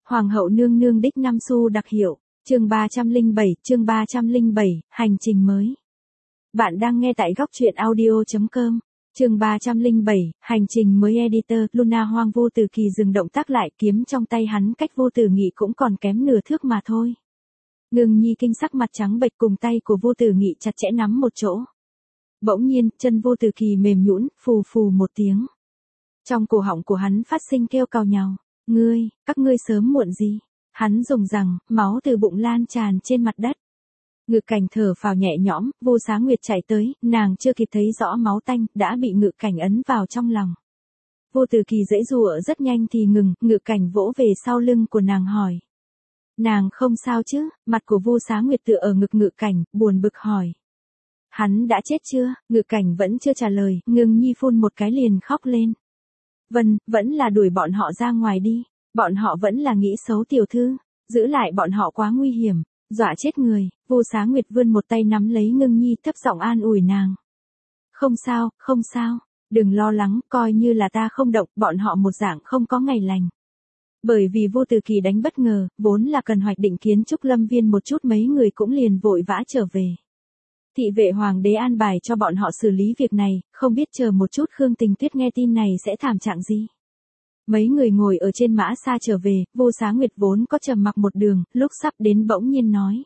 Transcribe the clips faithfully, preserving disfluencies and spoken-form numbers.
Hoàng hậu nương nương đích năm xu đặc hiệu, chương ba trăm lẻ bảy, chương ba trăm lẻ bảy, hành trình mới. Bạn đang nghe tại góc truyện audio chấm com, chương ba trăm lẻ bảy, hành trình mới editor, Luna Hoang Vô Tử Kỳ dừng động tác lại, kiếm trong tay hắn cách Vô Tử Nghị cũng còn kém nửa thước mà thôi. Ngưng Nhi kinh sắc mặt trắng bệch cùng tay của Vô Tử Nghị chặt chẽ nắm một chỗ. Bỗng nhiên, chân Vô Tử Kỳ mềm nhũn, phù phù một tiếng. Trong cổ họng của hắn phát sinh kêu cào nhàu. Ngươi, các ngươi sớm muộn gì? Hắn dùng rằng, máu từ bụng lan tràn trên mặt đất. Ngự Cảnh thở phào nhẹ nhõm, Vô Xá Nguyệt chạy tới, nàng chưa kịp thấy rõ máu tanh, đã bị Ngự Cảnh ấn vào trong lòng. Vô Tử Kỳ giãy giụa rất nhanh thì ngừng, Ngự Cảnh vỗ về sau lưng của nàng hỏi. Nàng không sao chứ? Mặt của Vô Xá Nguyệt tựa ở ngực Ngự Cảnh, buồn bực hỏi. Hắn đã chết chưa? Ngự Cảnh vẫn chưa trả lời, Ngưng Nhi phun một cái liền khóc lên. Vân, vẫn là đuổi bọn họ ra ngoài đi, bọn họ vẫn là nghĩ xấu tiểu thư, giữ lại bọn họ quá nguy hiểm, dọa chết người. Vô Xá Nguyệt vươn một tay nắm lấy Ngưng Nhi thấp giọng an ủi nàng. Không sao, không sao, đừng lo lắng, coi như là ta không động, bọn họ một dạng không có ngày lành. Bởi vì Vô Tử Kỳ đánh bất ngờ, vốn là cần hoạch định kiến trúc lâm viên một chút, mấy người cũng liền vội vã trở về. Thị vệ hoàng đế an bài cho bọn họ xử lý việc này, không biết chờ một chút Khương Tình Tuyết nghe tin này sẽ thảm trạng gì. Mấy người ngồi ở trên mã xa trở về, Vô Xá Nguyệt vốn có trầm mặc một đường, lúc sắp đến bỗng nhiên nói.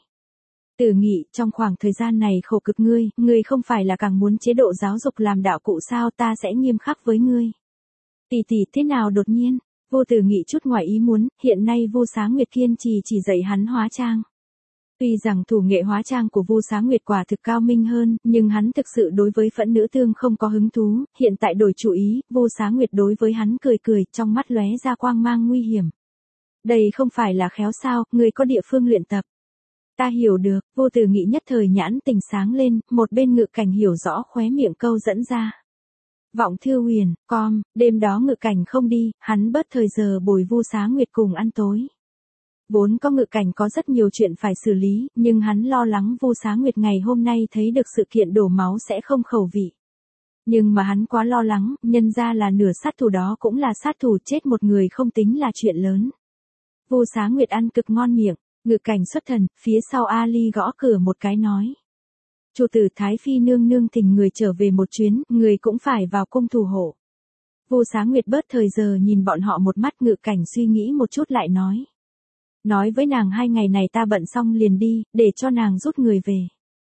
Tử Nghị, trong khoảng thời gian này khổ cực ngươi, ngươi không phải là càng muốn chế độ giáo dục làm đạo cụ sao, ta sẽ nghiêm khắc với ngươi. Tỷ tỷ, thế nào đột nhiên? Vô Tử Nghị chút ngoài ý muốn, hiện nay Vô Xá Nguyệt kiên trì chỉ dạy hắn hóa trang. Tuy rằng thủ nghệ hóa trang của Vô Xá Nguyệt quả thực cao minh hơn, nhưng hắn thực sự đối với phẫn nữ tương không có hứng thú, hiện tại đổi chủ ý, Vô Xá Nguyệt đối với hắn cười cười, trong mắt lóe ra quang mang nguy hiểm. Đây không phải là khéo sao, người có địa phương luyện tập. Ta hiểu được, Vô Tử Nghị nhất thời nhãn tình sáng lên, một bên Ngự Cảnh hiểu rõ khóe miệng câu dẫn ra. Vọng Thư Huyền, com, đêm đó Ngự Cảnh không đi, hắn bớt thời giờ bồi Vô Xá Nguyệt cùng ăn tối. Vốn có Ngự Cảnh có rất nhiều chuyện phải xử lý, nhưng hắn lo lắng Vô Xá Nguyệt ngày hôm nay thấy được sự kiện đổ máu sẽ không khẩu vị. Nhưng mà hắn quá lo lắng, nhân ra là nửa sát thủ đó cũng là sát thủ, chết một người không tính là chuyện lớn. Vô Xá Nguyệt ăn cực ngon miệng, Ngự Cảnh xuất thần, phía sau Ali gõ cửa một cái nói. Chủ tử Thái Phi nương nương thỉnh người trở về một chuyến, người cũng phải vào cung thủ hộ. Vô Xá Nguyệt bớt thời giờ nhìn bọn họ một mắt, Ngự Cảnh suy nghĩ một chút lại nói. Nói với nàng hai ngày này ta bận xong liền đi, để cho nàng rút người về.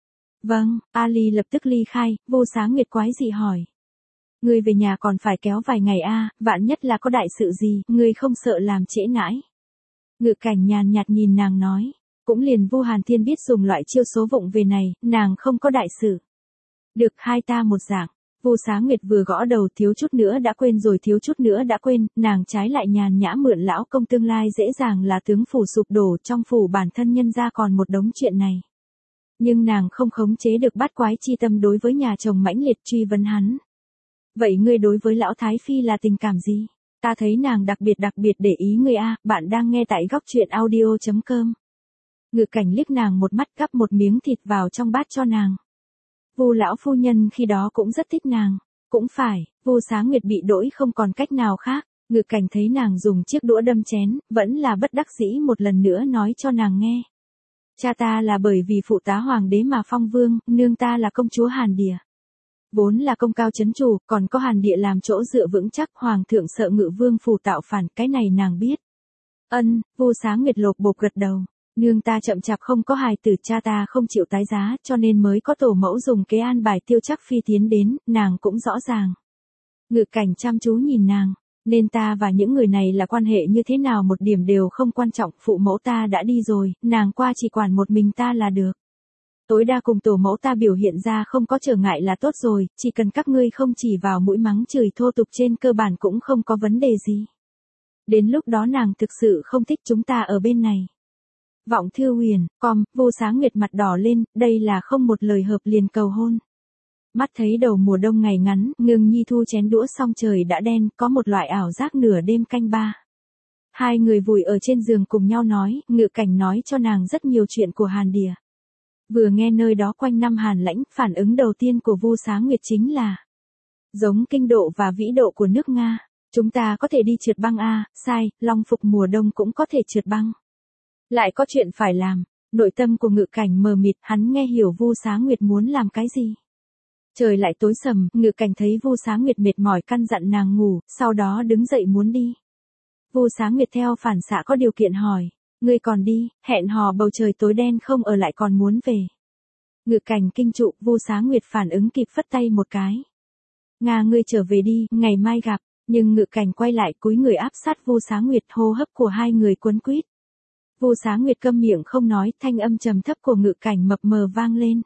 Vâng, Ali lập tức ly khai, Vô Xá Nguyệt quái dị hỏi. Ngươi về nhà còn phải kéo vài ngày a, à, vạn nhất là có đại sự gì, ngươi không sợ làm trễ nãi. Ngự Cảnh nhàn nhạt nhìn nàng nói, cũng liền Vu Hàn Thiên biết dùng loại chiêu số vụng về này, nàng không có đại sự. Được, hai ta một dạng. Vô Xá Nguyệt vừa gõ đầu thiếu chút nữa đã quên rồi thiếu chút nữa đã quên, nàng trái lại nhàn nhã mượn lão công tương lai dễ dàng là tướng phủ sụp đổ, trong phủ bản thân nhân ra còn một đống chuyện này. Nhưng nàng không khống chế được bát quái chi tâm đối với nhà chồng mãnh liệt truy vấn hắn. Vậy ngươi đối với lão Thái Phi là tình cảm gì? Ta thấy nàng đặc biệt đặc biệt để ý ngươi a, bạn đang nghe tại góc truyện audio chấm com. Ngự Cảnh liếc nàng một mắt, gắp một miếng thịt vào trong bát cho nàng. Vu lão phu nhân khi đó cũng rất thích nàng. Cũng phải, Vô Xá Nguyệt bị đỗi không còn cách nào khác. Ngự Cảnh thấy nàng dùng chiếc đũa đâm chén, vẫn là bất đắc dĩ một lần nữa nói cho nàng nghe. Cha ta là bởi vì phụ tá hoàng đế mà phong vương, nương ta là công chúa Hàn Địa. Vốn là công cao chấn chủ, còn có Hàn Địa làm chỗ dựa vững chắc, hoàng thượng sợ Ngự vương phủ tạo phản, cái này nàng biết. Ân, Vô Xá Nguyệt lột bột gật đầu. Nương ta chậm chạp không có hài tử, cha ta không chịu tái giá, cho nên mới có tổ mẫu dùng kế an bài Tiêu Trác Phi tiến đến, nàng cũng rõ ràng. Ngự Cảnh chăm chú nhìn nàng, nên ta và những người này là quan hệ như thế nào một điểm đều không quan trọng, phụ mẫu ta đã đi rồi, nàng qua chỉ quản một mình ta là được. Tối đa cùng tổ mẫu ta biểu hiện ra không có trở ngại là tốt rồi, chỉ cần các ngươi không chỉ vào mũi mắng chửi thô tục trên cơ bản cũng không có vấn đề gì. Đến lúc đó nàng thực sự không thích chúng ta ở bên này. Vọng Thư Huyền, com, Vô Xá Nguyệt mặt đỏ lên, đây là không một lời hợp liền cầu hôn. Mắt thấy đầu mùa đông ngày ngắn, Ngưng Nhi thu chén đũa xong trời đã đen, có một loại ảo giác nửa đêm canh ba. Hai người vùi ở trên giường cùng nhau nói, Ngự Cảnh nói cho nàng rất nhiều chuyện của Hàn Địa. Vừa nghe nơi đó quanh năm hàn lãnh, phản ứng đầu tiên của Vô Xá Nguyệt chính là giống kinh độ và vĩ độ của nước Nga. Chúng ta có thể đi trượt băng à, sai, Long Phục mùa đông cũng có thể trượt băng. Lại có chuyện phải làm, nội tâm của Ngự Cảnh mờ mịt, hắn nghe hiểu Vu Xá Nguyệt muốn làm cái gì. Trời lại tối sầm, Ngự Cảnh thấy Vu Xá Nguyệt mệt mỏi căn dặn nàng ngủ, sau đó đứng dậy muốn đi. Vu Xá Nguyệt theo phản xạ có điều kiện hỏi, ngươi còn đi, hẹn hò bầu trời tối đen không ở lại còn muốn về. Ngự Cảnh kinh trụ, Vu Xá Nguyệt phản ứng kịp phất tay một cái. Nga ngươi trở về đi, ngày mai gặp, nhưng Ngự Cảnh quay lại cúi người áp sát Vu Xá Nguyệt, hô hấp của hai người quấn quýt. Vu Xá Nguyệt câm miệng không nói, thanh âm trầm thấp của Ngự Cảnh mập mờ vang lên.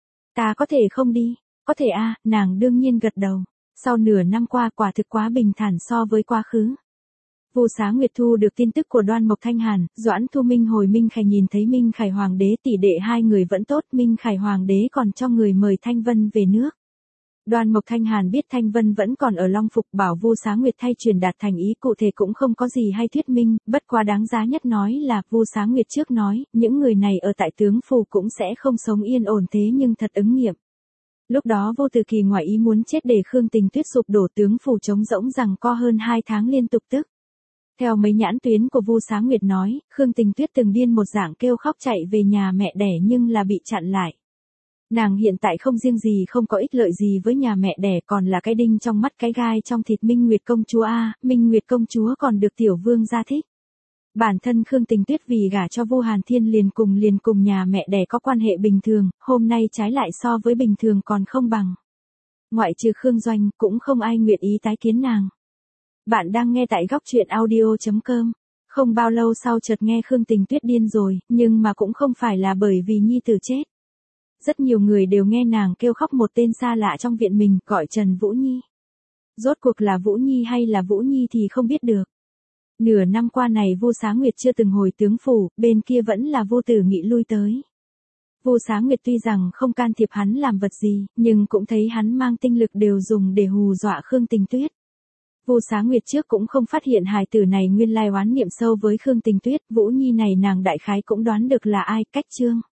Ta có thể không đi, có thể a, à, nàng đương nhiên gật đầu. Sau nửa năm qua quả thực quá bình thản so với quá khứ. Vu Xá Nguyệt thu được tin tức của Đoan Mộc Thanh Hàn, Doãn Thu Minh hồi Minh Khải nhìn thấy Minh Khải Hoàng đế tỷ đệ hai người vẫn tốt, Minh Khải Hoàng đế còn cho người mời Thanh Vân về nước. Đoan Mộc Thanh Hàn biết Thanh Vân vẫn còn ở Long Phục, bảo Vu Xá Nguyệt thay truyền đạt thành ý, cụ thể cũng không có gì hay thuyết minh, bất quá đáng giá nhất nói là Vu Xá Nguyệt trước nói, những người này ở tại tướng phủ cũng sẽ không sống yên ổn thế nhưng thật ứng nghiệm. Lúc đó Vô Từ Kỳ ngoài ý muốn chết để Khương Tình Tuyết sụp đổ, tướng phủ trống rỗng rằng co hơn hai tháng liên tục tức. Theo mấy nhãn tuyến của Vu Xá Nguyệt nói, Khương Tình Tuyết từng điên một dạng kêu khóc chạy về nhà mẹ đẻ nhưng là bị chặn lại. Nàng hiện tại không riêng gì không có ích lợi gì với nhà mẹ đẻ, còn là cái đinh trong mắt cái gai trong thịt Minh Nguyệt công chúa a, Minh Nguyệt công chúa còn được tiểu vương gia thích. Bản thân Khương Tình Tuyết vì gả cho Vu Hàn Thiên liền cùng liền cùng nhà mẹ đẻ có quan hệ bình thường, hôm nay trái lại so với bình thường còn không bằng. Ngoại trừ Khương Doanh, cũng không ai nguyện ý tái kiến nàng. Bạn đang nghe tại góc truyện audio chấm com. Không bao lâu sau chợt nghe Khương Tình Tuyết điên rồi, nhưng mà cũng không phải là bởi vì nhi tử chết. Rất nhiều người đều nghe nàng kêu khóc một tên xa lạ trong viện mình, gọi Trần Vũ Nhi. Rốt cuộc là Vũ Nhi hay là Vũ Nhi thì không biết được. Nửa năm qua này Vu Xá Nguyệt chưa từng hồi tướng phủ, bên kia vẫn là Vu Tử Nghị lui tới. Vu Xá Nguyệt tuy rằng không can thiệp hắn làm vật gì, nhưng cũng thấy hắn mang tinh lực đều dùng để hù dọa Khương Tình Tuyết. Vu Xá Nguyệt trước cũng không phát hiện hài tử này nguyên lai oán niệm sâu với Khương Tình Tuyết, Vũ Nhi này nàng đại khái cũng đoán được là ai, Cách Trương.